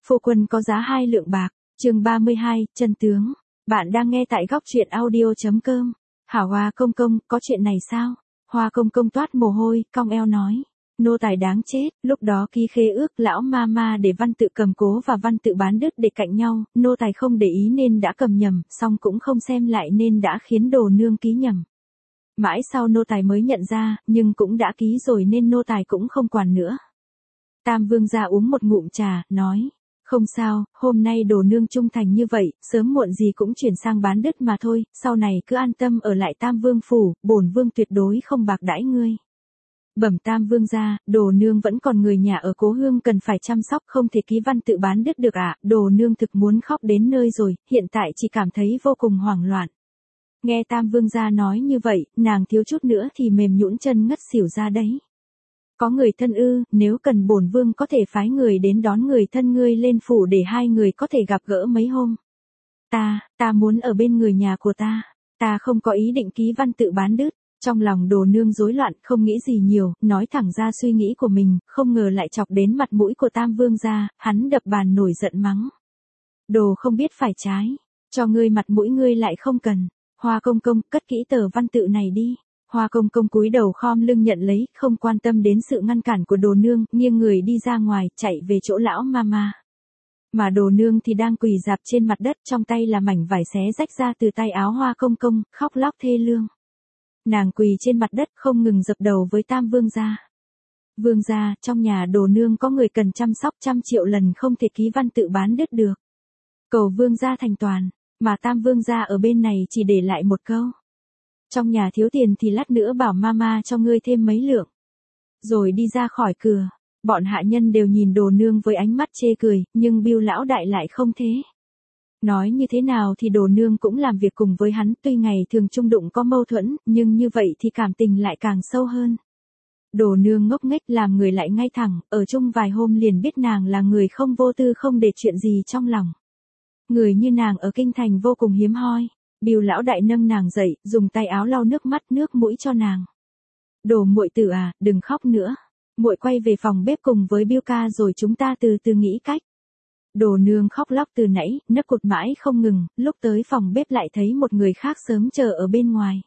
Phu quân có giá 2 lượng bạc, chương 32, chân tướng. Bạn đang nghe tại góc truyện audio.com. Hảo Hoa công công, có chuyện này sao? Hoa công công toát mồ hôi, cong eo nói. Nô tài đáng chết, lúc đó ký khế ước lão ma ma để Văn Tự cầm cố và Văn Tự bán đứt để cạnh nhau, nô tài không để ý nên đã cầm nhầm, xong cũng không xem lại nên đã khiến Đồ nương ký nhầm. Mãi sau nô tài mới nhận ra, nhưng cũng đã ký rồi nên nô tài cũng không quản nữa. Tam Vương gia uống một ngụm trà, nói. Không sao, hôm nay Đồ nương trung thành như vậy, sớm muộn gì cũng chuyển sang bán đứt mà thôi, sau này cứ an tâm ở lại Tam Vương phủ, bổn vương tuyệt đối không bạc đãi ngươi. Bẩm Tam Vương gia, Đồ nương vẫn còn người nhà ở cố hương cần phải chăm sóc, không thể ký Văn Tự bán đứt được ạ. Đồ nương thực muốn khóc đến nơi rồi, hiện tại chỉ cảm thấy vô cùng hoảng loạn. Nghe Tam Vương gia nói như vậy, nàng thiếu chút nữa thì mềm nhũn chân ngất xỉu ra đấy. Có người thân ư, nếu cần bổn vương có thể phái người đến đón người thân ngươi lên phủ để hai người có thể gặp gỡ mấy hôm. Ta muốn ở bên người nhà của ta không có ý định ký Văn Tự bán đứt. Trong lòng Đồ nương rối loạn, không nghĩ gì nhiều, nói thẳng ra suy nghĩ của mình, không ngờ lại chọc đến mặt mũi của Tam Vương gia, hắn đập bàn nổi giận mắng. Đồ không biết phải trái, cho ngươi mặt mũi ngươi lại không cần. Hoa công công, cất kỹ tờ Văn Tự này đi. Hoa công công cúi đầu khom lưng nhận lấy, không quan tâm đến sự ngăn cản của Đồ nương, nghiêng người đi ra ngoài, chạy về chỗ lão mama. Mà Đồ nương thì đang quỳ rạp trên mặt đất, trong tay là mảnh vải xé rách ra từ tay áo Hoa công công, khóc lóc thê lương. Nàng quỳ trên mặt đất không ngừng dập đầu với Tam Vương gia. Vương gia, trong nhà Đồ nương có người cần chăm sóc 100 triệu lần không thể ký Văn Tự bán đứt được. Cầu Vương gia thành toàn, mà Tam Vương gia ở bên này chỉ để lại một câu. Trong nhà thiếu tiền thì lát nữa bảo mama cho ngươi thêm mấy lượng. Rồi đi ra khỏi cửa, bọn hạ nhân đều nhìn Đồ nương với ánh mắt chê cười, nhưng Bưu lão đại lại không thế. Nói như thế nào thì Đồ nương cũng làm việc cùng với hắn, tuy ngày thường chung đụng có mâu thuẫn, nhưng như vậy thì cảm tình lại càng sâu hơn. Đồ nương ngốc nghếch làm người lại ngay thẳng, ở chung vài hôm liền biết nàng là người không vô tư không để chuyện gì trong lòng. Người như nàng ở kinh thành vô cùng hiếm hoi. Bưu lão đại nâng nàng dậy, dùng tay áo lau nước mắt nước mũi cho nàng. Đồ muội tử à, đừng khóc nữa. Muội quay về phòng bếp cùng với Bưu ca rồi chúng ta từ từ nghĩ cách. Đồ nương khóc lóc từ nãy, nấc cụt mãi không ngừng, lúc tới phòng bếp lại thấy một người khác sớm chờ ở bên ngoài.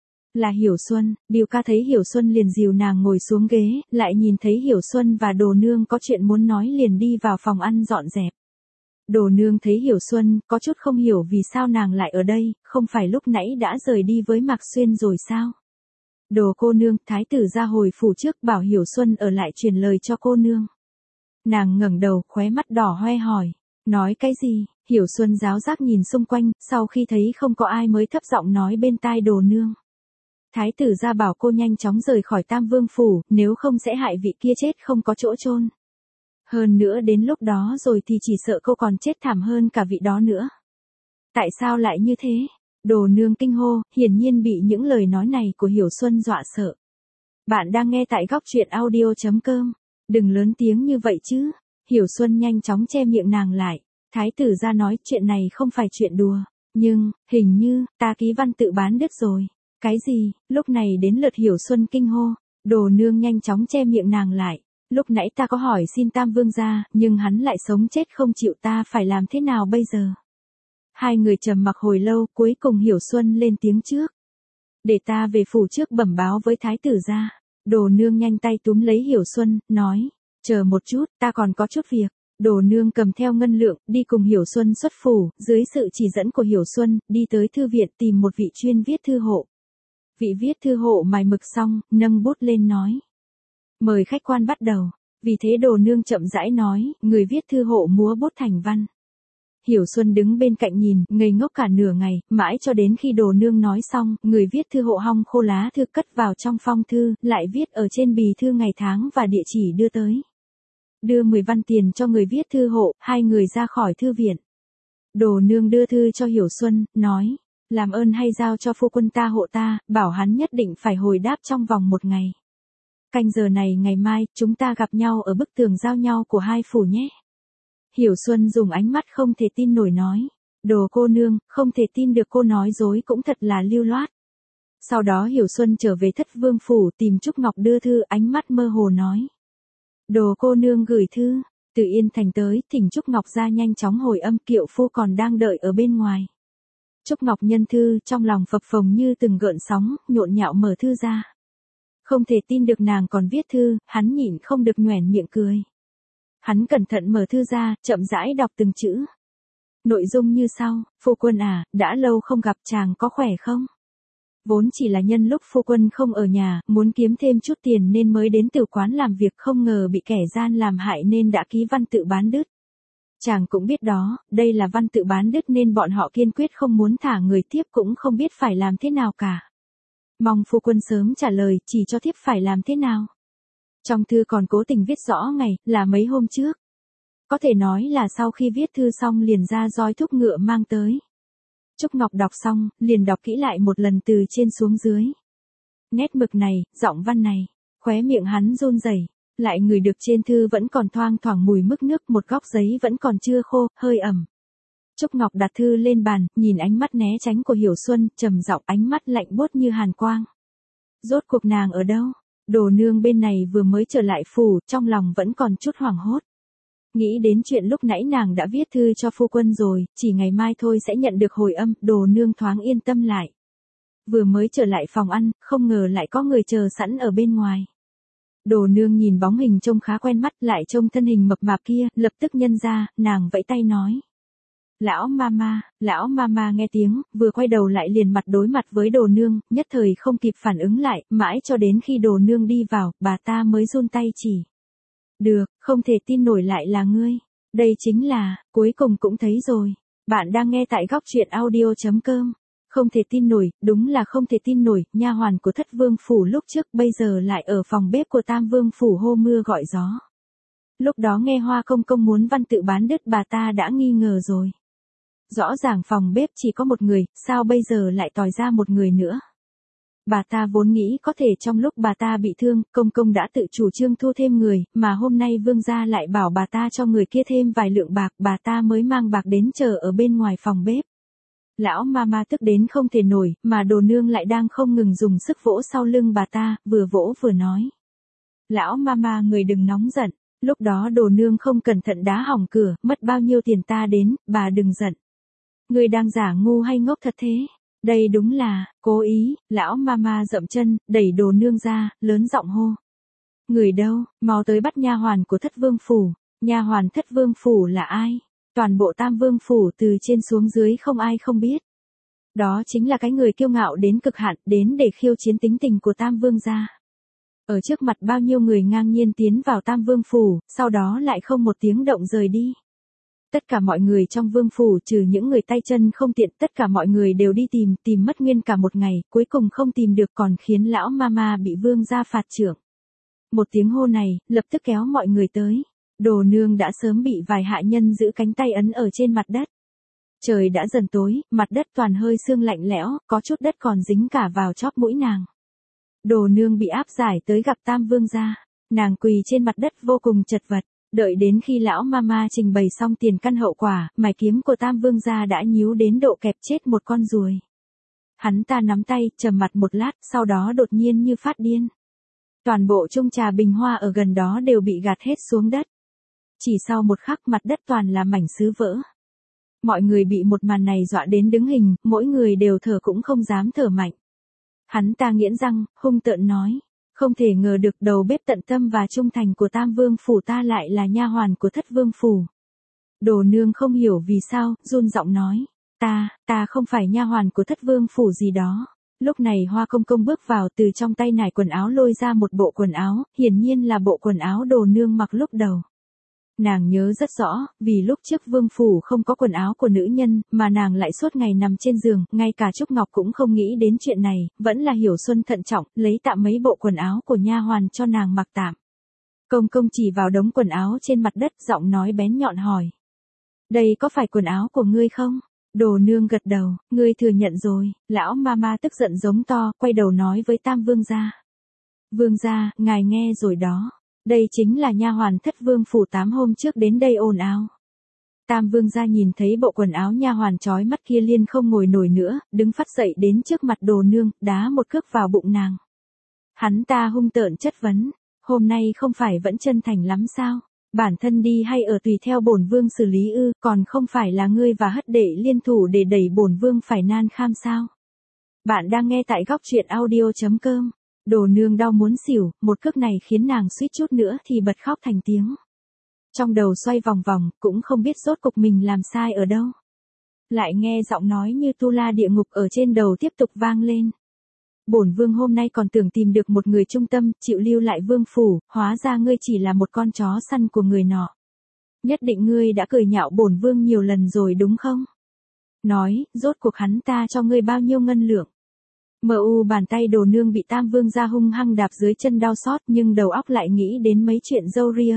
Là Hiểu Xuân. Bưu ca thấy Hiểu Xuân liền dìu nàng ngồi xuống ghế, lại nhìn thấy Hiểu Xuân và Đồ nương có chuyện muốn nói liền đi vào phòng ăn dọn dẹp. Đồ nương thấy Hiểu Xuân, có chút không hiểu vì sao nàng lại ở đây, không phải lúc nãy đã rời đi với Mạc Xuyên rồi sao? Đồ cô nương, thái tử ra hồi phủ trước bảo Hiểu Xuân ở lại truyền lời cho cô nương. Nàng ngẩng đầu, khóe mắt đỏ hoe hỏi. Nói cái gì? Hiểu Xuân ráo rác nhìn xung quanh, sau khi thấy không có ai mới thấp giọng nói bên tai Đồ nương. Thái tử ra bảo cô nhanh chóng rời khỏi Tam Vương phủ, nếu không sẽ hại vị kia chết không có chỗ chôn. Hơn nữa đến lúc đó rồi thì chỉ sợ cô còn chết thảm hơn cả vị đó nữa. Tại sao lại như thế? Đồ nương kinh hô, hiển nhiên bị những lời nói này của Hiểu Xuân dọa sợ. Bạn đang nghe tại góc truyện audio.com. Đừng lớn tiếng như vậy chứ. Hiểu Xuân nhanh chóng che miệng nàng lại. Thái tử ra nói chuyện này không phải chuyện đùa. Nhưng, hình như, ta ký Văn Tự bán đứt rồi. Cái gì? Lúc này đến lượt Hiểu Xuân kinh hô. Đồ nương nhanh chóng che miệng nàng lại. Lúc nãy ta có hỏi xin Tam Vương gia, nhưng hắn lại sống chết không chịu, ta phải làm thế nào bây giờ? Hai người trầm mặc hồi lâu, cuối cùng Hiểu Xuân lên tiếng trước. Để ta về phủ trước bẩm báo với thái tử gia. Đồ nương nhanh tay túm lấy Hiểu Xuân, nói, chờ một chút, ta còn có chút việc. Đồ nương cầm theo ngân lượng, đi cùng Hiểu Xuân xuất phủ, dưới sự chỉ dẫn của Hiểu Xuân, đi tới thư viện tìm một vị chuyên viết thư hộ. Vị viết thư hộ mài mực xong, nâng bút lên nói. Mời khách quan bắt đầu. Vì thế Đồ nương chậm rãi nói, người viết thư hộ múa bút thành văn. Hiểu Xuân đứng bên cạnh nhìn, ngây ngốc cả nửa ngày, mãi cho đến khi Đồ nương nói xong, người viết thư hộ hong khô lá thư cất vào trong phong thư, lại viết ở trên bì thư ngày tháng và địa chỉ đưa tới. Đưa 10 văn tiền cho người viết thư hộ, hai người ra khỏi thư viện. Đồ nương đưa thư cho Hiểu Xuân, nói, làm ơn hay giao cho phu quân ta hộ ta, bảo hắn nhất định phải hồi đáp trong vòng 1 ngày. Canh giờ này ngày mai, chúng ta gặp nhau ở bức tường giao nhau của hai phủ nhé. Hiểu Xuân dùng ánh mắt không thể tin nổi nói. Đồ cô nương, không thể tin được cô nói dối cũng thật là lưu loát. Sau đó Hiểu Xuân trở về Thất Vương phủ tìm Trúc Ngọc đưa thư, ánh mắt mơ hồ nói. Đồ cô nương gửi thư, Từ Yên Thành tới, thỉnh Trúc Ngọc ra nhanh chóng hồi âm, kiệu phu còn đang đợi ở bên ngoài. Trúc Ngọc nhân thư, trong lòng phập phồng như từng gợn sóng, nhộn nhạo mở thư ra. Không thể tin được nàng còn viết thư, hắn nhịn không được nhoẻn miệng cười. Hắn cẩn thận mở thư ra, chậm rãi đọc từng chữ. Nội dung như sau: phu quân à, đã lâu không gặp, chàng có khỏe không? Vốn chỉ là nhân lúc phu quân không ở nhà, muốn kiếm thêm chút tiền nên mới đến tử quán làm việc, không ngờ bị kẻ gian làm hại nên đã ký văn tự bán đứt. Chàng cũng biết đó, đây là văn tự bán đứt nên bọn họ kiên quyết không muốn thả người tiếp, cũng không biết phải làm thế nào cả. Mong phu quân sớm trả lời, chỉ cho thiếp phải làm thế nào. Trong thư còn cố tình viết rõ ngày, là mấy hôm trước. Có thể nói là sau khi viết thư xong liền ra roi thúc ngựa mang tới. Trúc Ngọc đọc xong, liền đọc kỹ lại một lần từ trên xuống dưới. Nét mực này, giọng văn này, khóe miệng hắn run rẩy, lại ngửi được trên thư vẫn còn thoang thoảng mùi mức nước, một góc giấy vẫn còn chưa khô, hơi ẩm. Trúc Ngọc đặt thư lên bàn, nhìn ánh mắt né tránh của Hiểu Xuân, trầm giọng, ánh mắt lạnh buốt như hàn quang. Rốt cuộc nàng ở đâu? Đồ nương bên này vừa mới trở lại phủ, trong lòng vẫn còn chút hoảng hốt. Nghĩ đến chuyện lúc nãy nàng đã viết thư cho phu quân rồi, chỉ ngày mai thôi sẽ nhận được hồi âm, đồ nương thoáng yên tâm lại. Vừa mới trở lại phòng ăn, không ngờ lại có người chờ sẵn ở bên ngoài. Đồ nương nhìn bóng hình trông khá quen mắt, lại trông thân hình mập mạp kia, lập tức nhân ra, nàng vẫy tay nói. Lão mama nghe tiếng, vừa quay đầu lại liền mặt đối mặt với đồ nương, nhất thời không kịp phản ứng lại, mãi cho đến khi đồ nương đi vào, bà ta mới run tay chỉ. Được, không thể tin nổi lại là ngươi. Đây chính là, cuối cùng cũng thấy rồi. Bạn đang nghe tại góc truyện audio.com. Không thể tin nổi, đúng là không thể tin nổi, nha hoàn của Thất Vương phủ lúc trước bây giờ lại ở phòng bếp của Tam Vương phủ hô mưa gọi gió. Lúc đó nghe Hoa công công muốn văn tự bán đứt, bà ta đã nghi ngờ rồi. Rõ ràng phòng bếp chỉ có một người, sao bây giờ lại tòi ra một người nữa? Bà ta vốn nghĩ có thể trong lúc bà ta bị thương, công công đã tự chủ trương thu thêm người, mà hôm nay vương gia lại bảo bà ta cho người kia thêm vài lượng bạc, bà ta mới mang bạc đến chờ ở bên ngoài phòng bếp. Lão mama tức đến không thể nổi, mà đồ nương lại đang không ngừng dùng sức vỗ sau lưng bà ta, vừa vỗ vừa nói. Lão mama người đừng nóng giận, lúc đó đồ nương không cẩn thận đá hỏng cửa, mất bao nhiêu tiền ta đến, bà đừng giận. Người đang giả ngu hay ngốc thật thế? Đây đúng là, cố ý, lão mama dậm chân, đẩy đồ nương ra, lớn giọng hô. Người đâu, mau tới bắt nha hoàn của Thất Vương phủ. Nha hoàn Thất Vương phủ là ai? Toàn bộ Tam Vương phủ từ trên xuống dưới không ai không biết. Đó chính là cái người kiêu ngạo đến cực hạn, đến để khiêu chiến tính tình của Tam Vương gia. Ở trước mặt bao nhiêu người ngang nhiên tiến vào Tam Vương phủ, sau đó lại không một tiếng động rời đi. Tất cả mọi người trong vương phủ trừ những người tay chân không tiện, tất cả mọi người đều đi tìm mất nguyên cả một ngày, cuối cùng không tìm được còn khiến lão mama bị vương gia phạt trưởng. Một tiếng hô này, lập tức kéo mọi người tới. Đồ nương đã sớm bị vài hạ nhân giữ cánh tay ấn ở trên mặt đất. Trời đã dần tối, mặt đất toàn hơi sương lạnh lẽo, có chút đất còn dính cả vào chóp mũi nàng. Đồ nương bị áp giải tới gặp Tam Vương gia. Nàng quỳ trên mặt đất vô cùng chật vật. Đợi đến khi lão mama trình bày xong tiền căn hậu quả, mài kiếm của Tam Vương gia đã nhíu đến độ kẹp chết một con ruồi. Hắn ta nắm tay, trầm mặt một lát, sau đó đột nhiên như phát điên. Toàn bộ chung trà bình hoa ở gần đó đều bị gạt hết xuống đất. Chỉ sau một khắc mặt đất toàn là mảnh sứ vỡ. Mọi người bị một màn này dọa đến đứng hình, mỗi người đều thở cũng không dám thở mạnh. Hắn ta nghiến răng, hung tợn nói. Không thể ngờ được đầu bếp tận tâm và trung thành của Tam Vương phủ ta lại là nha hoàn của Thất Vương phủ. Đồ nương không hiểu vì sao, run giọng nói. Ta không phải nha hoàn của Thất Vương phủ gì đó. Lúc này Hoa công công bước vào, từ trong tay nải quần áo lôi ra một bộ quần áo, hiển nhiên là bộ quần áo đồ nương mặc lúc đầu. Nàng nhớ rất rõ, vì lúc trước vương phủ không có quần áo của nữ nhân, mà nàng lại suốt ngày nằm trên giường, ngay cả Trúc Ngọc cũng không nghĩ đến chuyện này, vẫn là Hiểu Xuân thận trọng, lấy tạm mấy bộ quần áo của nha hoàn cho nàng mặc tạm. Công công chỉ vào đống quần áo trên mặt đất, giọng nói bén nhọn hỏi. Đây có phải quần áo của ngươi không? Đồ nương gật đầu, ngươi thừa nhận rồi, lão mama tức giận giống to, quay đầu nói với Tam Vương gia. Vương gia, ngài nghe rồi đó. Đây chính là nha hoàn Thất Vương phủ 8 hôm trước đến đây ồn ào. Tam Vương gia nhìn thấy bộ quần áo nha hoàn chói mắt kia liền không ngồi nổi nữa, đứng phát dậy đến trước mặt đồ nương, đá một cước vào bụng nàng. Hắn ta hung tợn chất vấn, hôm nay không phải vẫn chân thành lắm sao? Bản thân đi hay ở tùy theo bổn vương xử lý ư, còn không phải là ngươi và hất đệ liên thủ để đẩy bổn vương phải nan kham sao? Bạn đang nghe tại góc truyện audio.com. Đồ nương đau muốn xỉu, một cước này khiến nàng suýt chút nữa thì bật khóc thành tiếng. Trong đầu xoay vòng vòng, cũng không biết rốt cục mình làm sai ở đâu. Lại nghe giọng nói như tu la địa ngục ở trên đầu tiếp tục vang lên. Bổn vương hôm nay còn tưởng tìm được một người trung tâm, chịu lưu lại vương phủ, hóa ra ngươi chỉ là một con chó săn của người nọ. Nhất định ngươi đã cười nhạo bổn vương nhiều lần rồi đúng không? Nói, rốt cuộc hắn ta cho ngươi bao nhiêu ngân lượng? Bàn tay Đồ nương bị Tam vương gia hung hăng đạp dưới chân đau xót, nhưng đầu óc lại nghĩ đến mấy chuyện râu ria.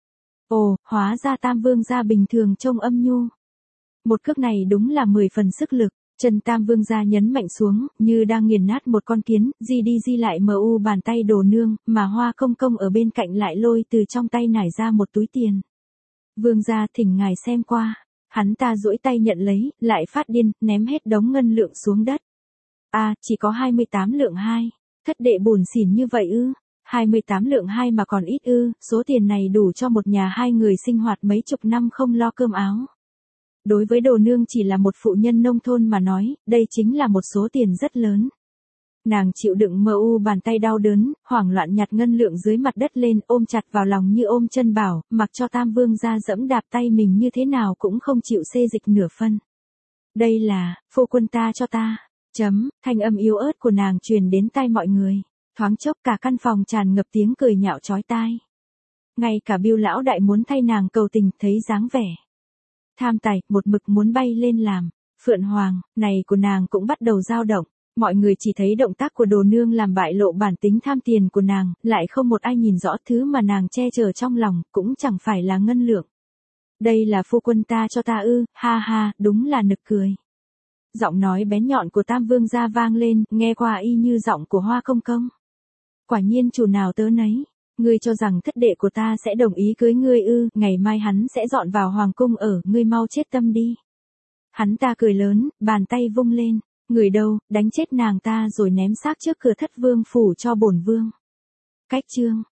Ồ, hóa ra Tam vương gia bình thường trông âm nhu. Một cước này đúng là 10 phần sức lực. Chân Tam vương gia nhấn mạnh xuống, như đang nghiền nát một con kiến, di lại bàn tay Đồ nương, mà Hoa công công ở bên cạnh lại lôi từ trong tay nải ra một túi tiền. Vương gia thỉnh ngài xem qua. Hắn ta duỗi tay nhận lấy, lại phát điên, ném hết đống ngân lượng xuống đất. Chỉ có 28 lượng 2. Thất đệ buồn xỉn như vậy ư? 28 lượng 2 mà còn ít ư? Số tiền này đủ cho một nhà hai người sinh hoạt mấy chục năm không lo cơm áo. Đối với Đồ nương chỉ là một phụ nhân nông thôn mà nói, đây chính là một số tiền rất lớn. Nàng chịu đựng bàn tay đau đớn, hoảng loạn nhặt ngân lượng dưới mặt đất lên, ôm chặt vào lòng như ôm chân bảo, mặc cho Tam vương gia dẫm đạp tay mình như thế nào cũng không chịu xê dịch nửa phân. Đây là, phu quân ta cho ta. Thanh âm yếu ớt của nàng truyền đến tai mọi người. Thoáng chốc cả căn phòng tràn ngập tiếng cười nhạo chói tai. Ngay cả Bưu lão đại muốn thay nàng cầu tình, thấy dáng vẻ tham tài, một mực muốn bay lên làm Phượng Hoàng, này của nàng cũng bắt đầu dao động. Mọi người chỉ thấy động tác của Đồ nương làm bại lộ bản tính tham tiền của nàng, lại không một ai nhìn rõ thứ mà nàng che chở trong lòng, cũng chẳng phải là ngân lượng. Đây là phu quân ta cho ta ư, ha ha, đúng là nực cười. Giọng nói bén nhọn của Tam vương gia vang lên, nghe qua y như giọng của Hoa công công. Quả nhiên chủ nào tớ nấy. Ngươi cho rằng thất đệ của ta sẽ đồng ý cưới ngươi ư? Ngày mai hắn sẽ dọn vào hoàng cung ở, ngươi mau chết tâm đi. Hắn ta cười lớn, bàn tay vung lên. Người đâu, đánh chết nàng ta rồi ném xác trước cửa Thất vương phủ cho bổn vương. Cách chương